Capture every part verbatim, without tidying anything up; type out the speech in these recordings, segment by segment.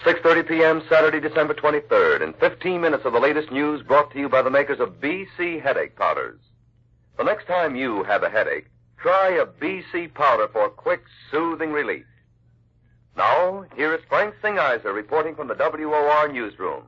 six thirty p.m., Saturday, December twenty-third, and fifteen minutes of the latest news brought to you by the makers of B C headache powders. The next time you have a headache, try a B C powder for quick, soothing relief. Now, here is Frank Singheiser reporting from the W O R newsroom.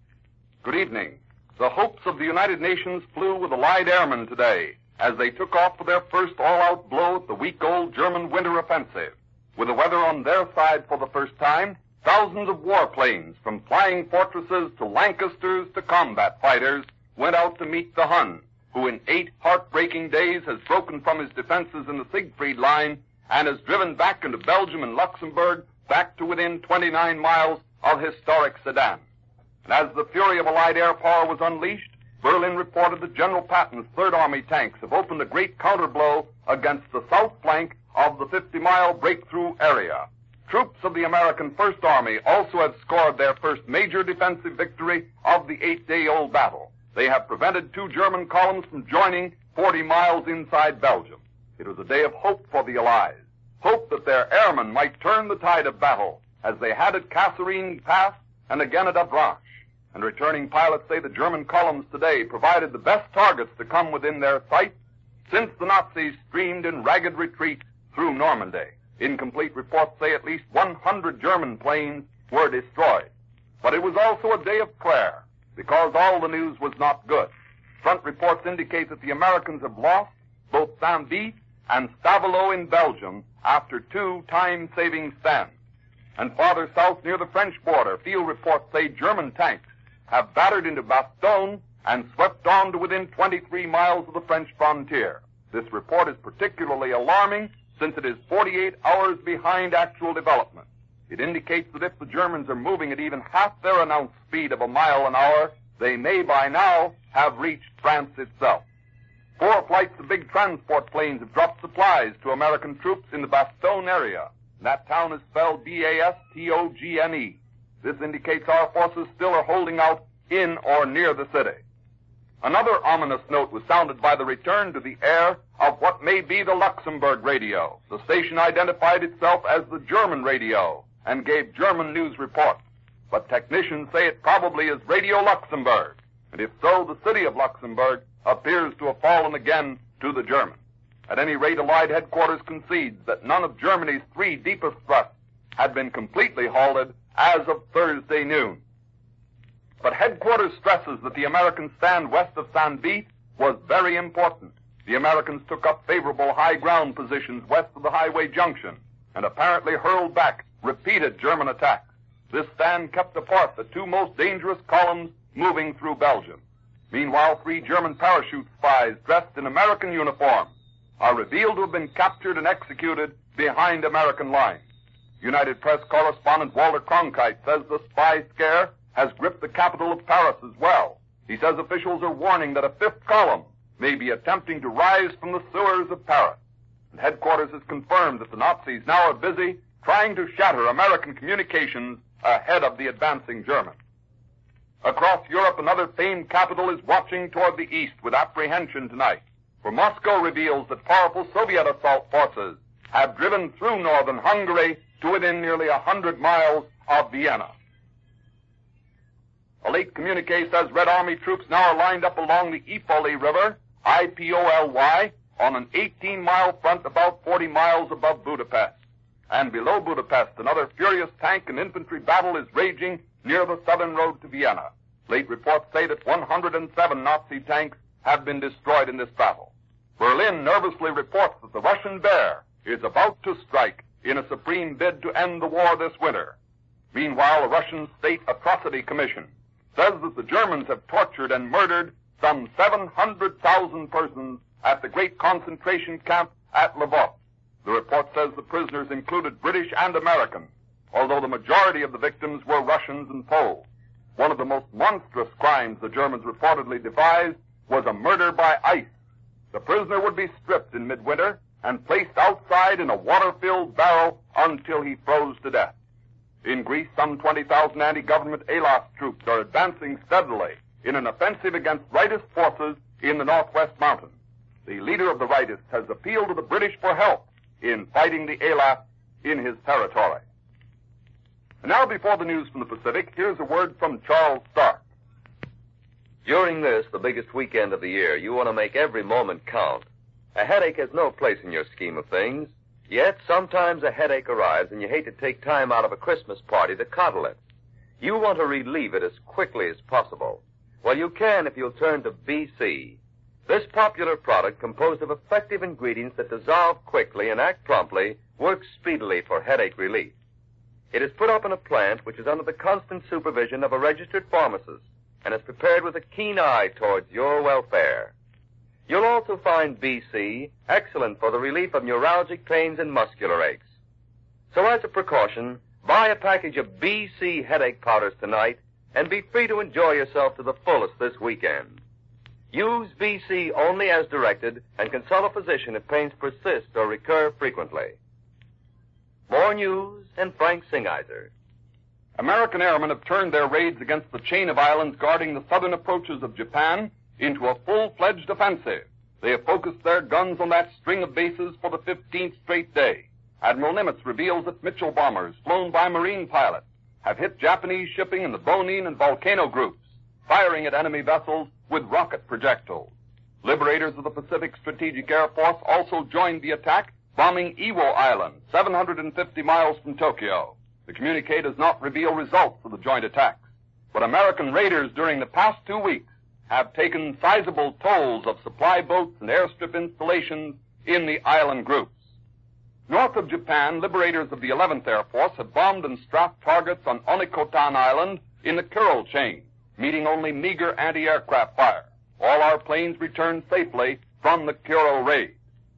Good evening. The hopes of the United Nations flew with Allied airmen today as they took off for their first all-out blow at the week-old German winter offensive. With the weather on their side for the first time, thousands of warplanes, from flying fortresses to Lancasters to combat fighters, went out to meet the Hun, who in eight heartbreaking days has broken from his defenses in the Siegfried Line and has driven back into Belgium and Luxembourg, back to within twenty-nine miles of historic Sedan. And as the fury of Allied air power was unleashed, Berlin reported that General Patton's Third Army tanks have opened a great counterblow against the south flank of the fifty-mile breakthrough area. Troops of the American First Army also have scored their first major defensive victory of the eight-day-old battle. They have prevented two German columns from joining forty miles inside Belgium. It was a day of hope for the Allies, hope that their airmen might turn the tide of battle, as they had at Kasserine Pass and again at Avranches. And returning pilots say the German columns today provided the best targets to come within their sight since the Nazis streamed in ragged retreat through Normandy. Incomplete reports say at least one hundred German planes were destroyed. But it was also a day of prayer, because all the news was not good. Front reports indicate that the Americans have lost both Saint-Vith and Stavelot in Belgium after two time-saving stands. And farther south near the French border, field reports say German tanks have battered into Bastogne and swept on to within twenty-three miles of the French frontier. This report is particularly alarming since it is forty-eight hours behind actual development. It indicates that if the Germans are moving at even half their announced speed of a mile an hour, they may by now have reached France itself. Four flights of big transport planes have dropped supplies to American troops in the Bastogne area. That town is spelled B A S T O G N E. This indicates our forces still are holding out in or near the city. Another ominous note was sounded by the return to the air of what may be the Luxembourg radio. The station identified itself as the German radio and gave German news reports. But technicians say it probably is Radio Luxembourg. And if so, the city of Luxembourg appears to have fallen again to the Germans. At any rate, Allied headquarters concedes that none of Germany's three deepest thrusts had been completely halted as of Thursday noon. But headquarters stresses that the American stand west of Saint-Vith was very important. The Americans took up favorable high ground positions west of the highway junction and apparently hurled back repeated German attacks. This stand kept apart the two most dangerous columns moving through Belgium. Meanwhile, three German parachute spies dressed in American uniforms are revealed to have been captured and executed behind American lines. United Press correspondent Walter Cronkite says the spy scare has gripped the capital of Paris as well. He says officials are warning that a fifth column may be attempting to rise from the sewers of Paris. And headquarters has confirmed that the Nazis now are busy trying to shatter American communications ahead of the advancing Germans. Across Europe, another famed capital is watching toward the east with apprehension tonight, for Moscow reveals that powerful Soviet assault forces have driven through northern Hungary to within nearly a hundred miles of Vienna. A late communique says Red Army troops now are lined up along the Ippoly River, I P O L Y, on an eighteen-mile front about forty miles above Budapest. And below Budapest, another furious tank and infantry battle is raging near the southern road to Vienna. Late reports say that one hundred seven Nazi tanks have been destroyed in this battle. Berlin nervously reports that the Russian Bear is about to strike in a supreme bid to end the war this winter. Meanwhile, a Russian State Atrocity Commission says that the Germans have tortured and murdered some seven hundred thousand persons at the great concentration camp at Lvov. The report says the prisoners included British and American, although the majority of the victims were Russians and Poles. One of the most monstrous crimes the Germans reportedly devised was a murder by ice. The prisoner would be stripped in midwinter and placed outside in a water-filled barrel until he froze to death. In Greece, some twenty thousand anti-government Elas troops are advancing steadily in an offensive against rightist forces in the northwest mountains. The leader of the rightists has appealed to the British for help in fighting the Elas in his territory. And now, before the news from the Pacific, here's a word from Charles Stark. During this, the biggest weekend of the year, you want to make every moment count. A headache has no place in your scheme of things. Yet, sometimes a headache arrives and you hate to take time out of a Christmas party to coddle it. You want to relieve it as quickly as possible. Well, you can if you'll turn to B C. This popular product, composed of effective ingredients that dissolve quickly and act promptly, works speedily for headache relief. It is put up in a plant which is under the constant supervision of a registered pharmacist and is prepared with a keen eye towards your welfare. You'll also find B C excellent for the relief of neuralgic pains and muscular aches. So as a precaution, buy a package of B C headache powders tonight and be free to enjoy yourself to the fullest this weekend. Use B C only as directed and consult a physician if pains persist or recur frequently. More news and Frank Singheiser. American airmen have turned their raids against the chain of islands guarding the southern approaches of Japan into a full-fledged offensive. They have focused their guns on that string of bases for the fifteenth straight day. Admiral Nimitz reveals that Mitchell bombers, flown by Marine pilots, have hit Japanese shipping in the Bonin and Volcano groups, firing at enemy vessels with rocket projectiles. Liberators of the Pacific Strategic Air Force also joined the attack, bombing Iwo Island, seven hundred fifty miles from Tokyo. The communique does not reveal results of the joint attacks, but American raiders during the past two weeks have taken sizable tolls of supply boats and airstrip installations in the island groups. North of Japan, liberators of the eleventh Air Force have bombed and strapped targets on Onikotan Island in the Kuril chain, meeting only meager anti-aircraft fire. All our planes returned safely from the Kuril raid.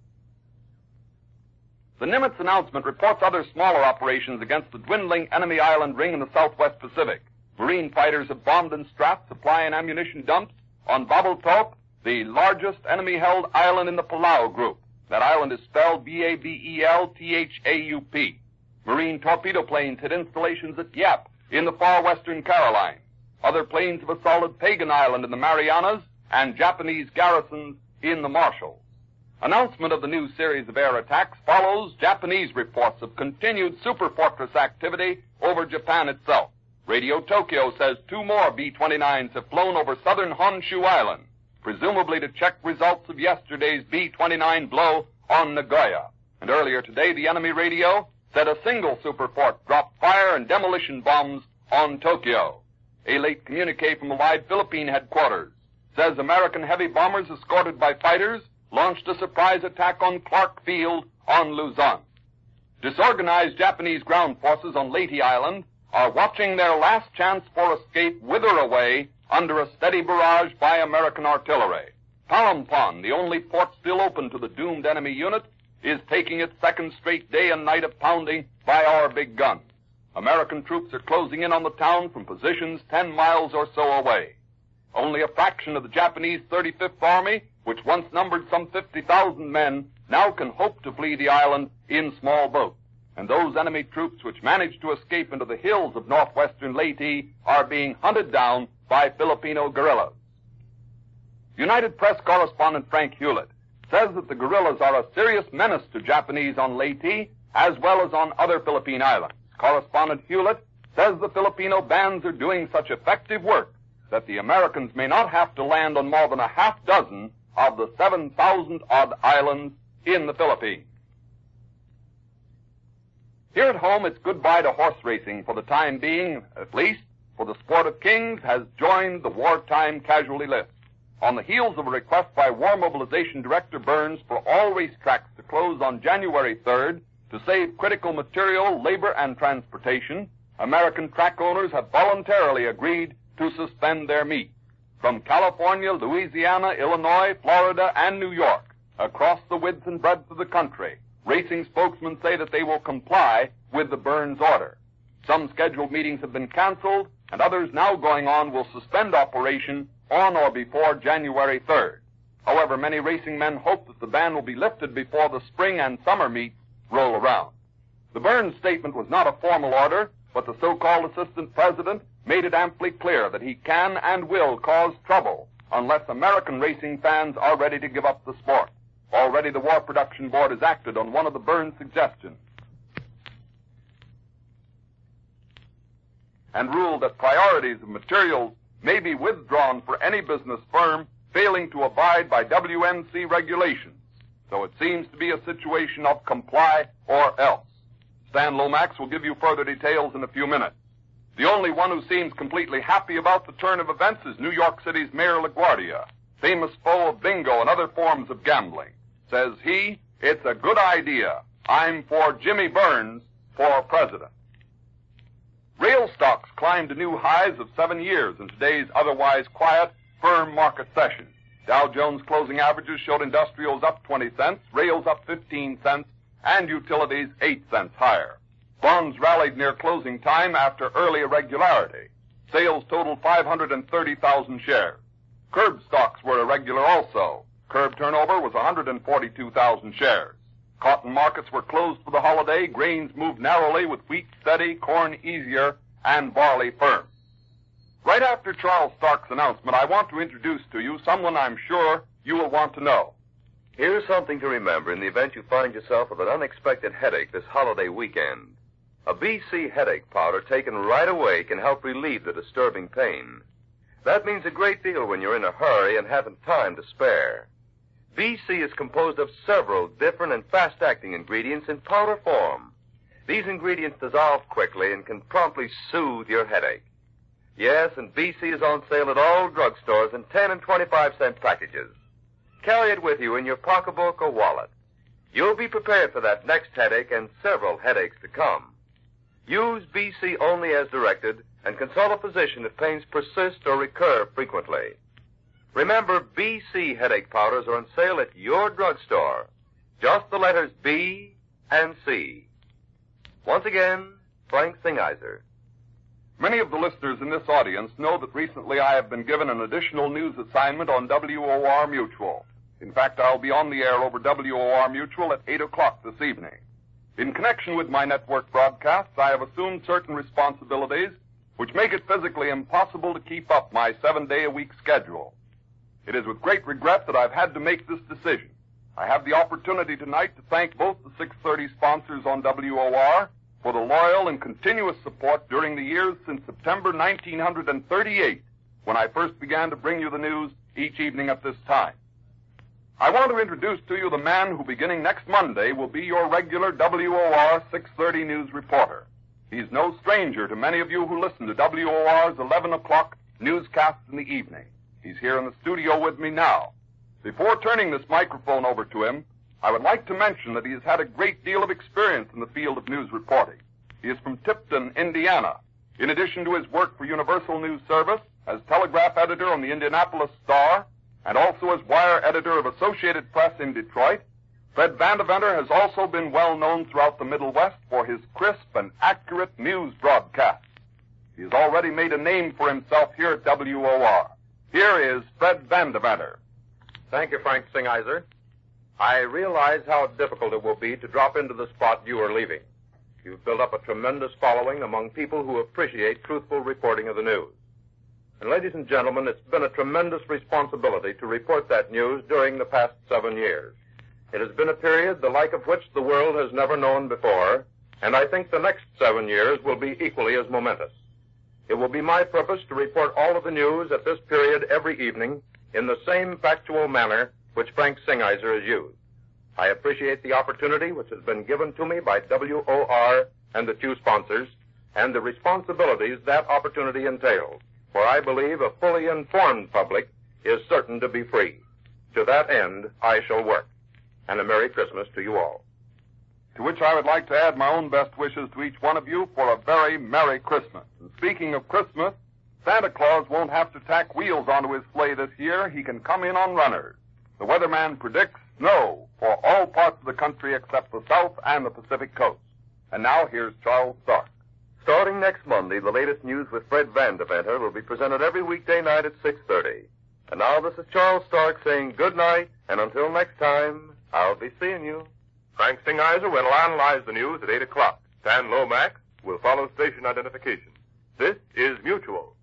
The Nimitz announcement reports other smaller operations against the dwindling enemy island ring in the southwest Pacific. Marine fighters have bombed and strapped supply and ammunition dumps on Babeltaup, the largest enemy-held island in the Palau group. That island is spelled B A B E L T H A U P. Marine torpedo planes hit installations at Yap in the far western Carolines. Other planes have assaulted Pagan Island in the Marianas and Japanese garrisons in the Marshalls. Announcement of the new series of air attacks follows Japanese reports of continued superfortress activity over Japan itself. Radio Tokyo says two more B twenty-nines have flown over southern Honshu Island, presumably to check results of yesterday's B twenty-nine blow on Nagoya. And earlier today, the enemy radio said a single superfort dropped fire and demolition bombs on Tokyo. A late communique from the Allied Philippine headquarters says American heavy bombers escorted by fighters launched a surprise attack on Clark Field on Luzon. Disorganized Japanese ground forces on Leyte Island are watching their last chance for escape wither away under a steady barrage by American artillery. Palampon, the only port still open to the doomed enemy unit, is taking its second straight day and night of pounding by our big guns. American troops are closing in on the town from positions ten miles or so away. Only a fraction of the Japanese thirty-fifth Army, which once numbered some fifty thousand men, now can hope to flee the island in small boats. And those enemy troops which managed to escape into the hills of northwestern Leyte are being hunted down by Filipino guerrillas. United Press correspondent Frank Hewlett says that the guerrillas are a serious menace to Japanese on Leyte as well as on other Philippine islands. Correspondent Hewlett says the Filipino bands are doing such effective work that the Americans may not have to land on more than a half dozen of the seven thousand odd islands in the Philippines. Here at home, it's goodbye to horse racing for the time being, at least, for the Sport of Kings has joined the wartime casualty list. On the heels of a request by War Mobilization Director Burns for all racetracks to close on January third to save critical material, labor, and transportation, American track owners have voluntarily agreed to suspend their meets. From California, Louisiana, Illinois, Florida, and New York, across the width and breadth of the country, racing spokesmen say that they will comply with the Burns order. Some scheduled meetings have been canceled, and others now going on will suspend operation on or before January third. However, many racing men hope that the ban will be lifted before the spring and summer meets roll around. The Burns statement was not a formal order, but the so-called assistant president made it amply clear that he can and will cause trouble unless American racing fans are ready to give up the sport. Already the War Production Board has acted on one of the Burns suggestions. and ruled that priorities of materials may be withdrawn for any business firm failing to abide by W N C regulations. So it seems to be a situation of comply or else. Stan Lomax will give you further details in a few minutes. The only one who seems completely happy about the turn of events is New York City's Mayor LaGuardia, famous foe of bingo and other forms of gambling. Says he, it's a good idea. I'm for Jimmy Burns for president. Rail stocks climbed to new highs of seven years in today's otherwise quiet, firm market session. Dow Jones closing averages showed industrials up twenty cents, rails up fifteen cents, and utilities eight cents higher. Bonds rallied near closing time after early irregularity. Sales totaled five hundred thirty thousand shares. Curb stocks were irregular also. Curb turnover was one hundred forty-two thousand shares. Cotton markets were closed for the holiday. Grains moved narrowly with wheat steady, corn easier, and barley firm. Right after Charles Stark's announcement, I want to introduce to you someone I'm sure you will want to know. Here's something to remember in the event you find yourself with an unexpected headache this holiday weekend. A B C headache powder taken right away can help relieve the disturbing pain. That means a great deal when you're in a hurry and haven't time to spare. B C is composed of several different and fast-acting ingredients in powder form. These ingredients dissolve quickly and can promptly soothe your headache. Yes, and B C is on sale at all drugstores in ten and twenty-five cent packages. Carry it with you in your pocketbook or wallet. You'll be prepared for that next headache and several headaches to come. Use B C only as directed and consult a physician if pains persist or recur frequently. Remember, B C headache powders are on sale at your drugstore. Just the letters B and C. Once again, Frank Singheiser. Many of the listeners in this audience know that recently I have been given an additional news assignment on W O R Mutual. In fact, I'll be on the air over W O R Mutual at eight o'clock this evening. In connection with my network broadcasts, I have assumed certain responsibilities which make it physically impossible to keep up my seven-day-a-week schedule. It is with great regret that I've had to make this decision. I have the opportunity tonight to thank both the six thirty sponsors on W O R for the loyal and continuous support during the years since September nineteen thirty-eight, when I first began to bring you the news each evening at this time. I want to introduce to you the man who, beginning next Monday, will be your regular W O R six thirty news reporter. He's no stranger to many of you who listen to W O R's eleven o'clock newscasts in the evening. He's here in the studio with me now. Before turning this microphone over to him, I would like to mention that he has had a great deal of experience in the field of news reporting. He is from Tipton, Indiana. In addition to his work for Universal News Service as telegraph editor on the Indianapolis Star, and also as wire editor of Associated Press in Detroit, Fred Vandeventer has also been well known throughout the Middle West for his crisp and accurate news broadcasts. He has already made a name for himself here at W O R. Here is Fred Vandeventer. Thank you, Frank Singheiser. I realize how difficult it will be to drop into the spot you are leaving. You've built up a tremendous following among people who appreciate truthful reporting of the news. And ladies and gentlemen, it's been a tremendous responsibility to report that news during the past seven years. It has been a period the like of which the world has never known before, and I think the next seven years will be equally as momentous. It will be my purpose to report all of the news at this period every evening in the same factual manner which Frank Singheiser has used. I appreciate the opportunity which has been given to me by W O R and the two sponsors, and the responsibilities that opportunity entails, for I believe a fully informed public is certain to be free. To that end, I shall work. And a Merry Christmas to you all. To which I would like to add my own best wishes to each one of you for a very Merry Christmas. And speaking of Christmas, Santa Claus won't have to tack wheels onto his sleigh this year. He can come in on runners. The weatherman predicts snow for all parts of the country except the South and the Pacific Coast. And now here's Charles Stark. Starting next Monday, the latest news with Fred Vandeventer will be presented every weekday night at six thirty. And now this is Charles Stark saying good night, and until next time, I'll be seeing you. Frank Singheiser will analyze the news at eight o'clock. Stan Lomax will follow station identification. This is Mutual.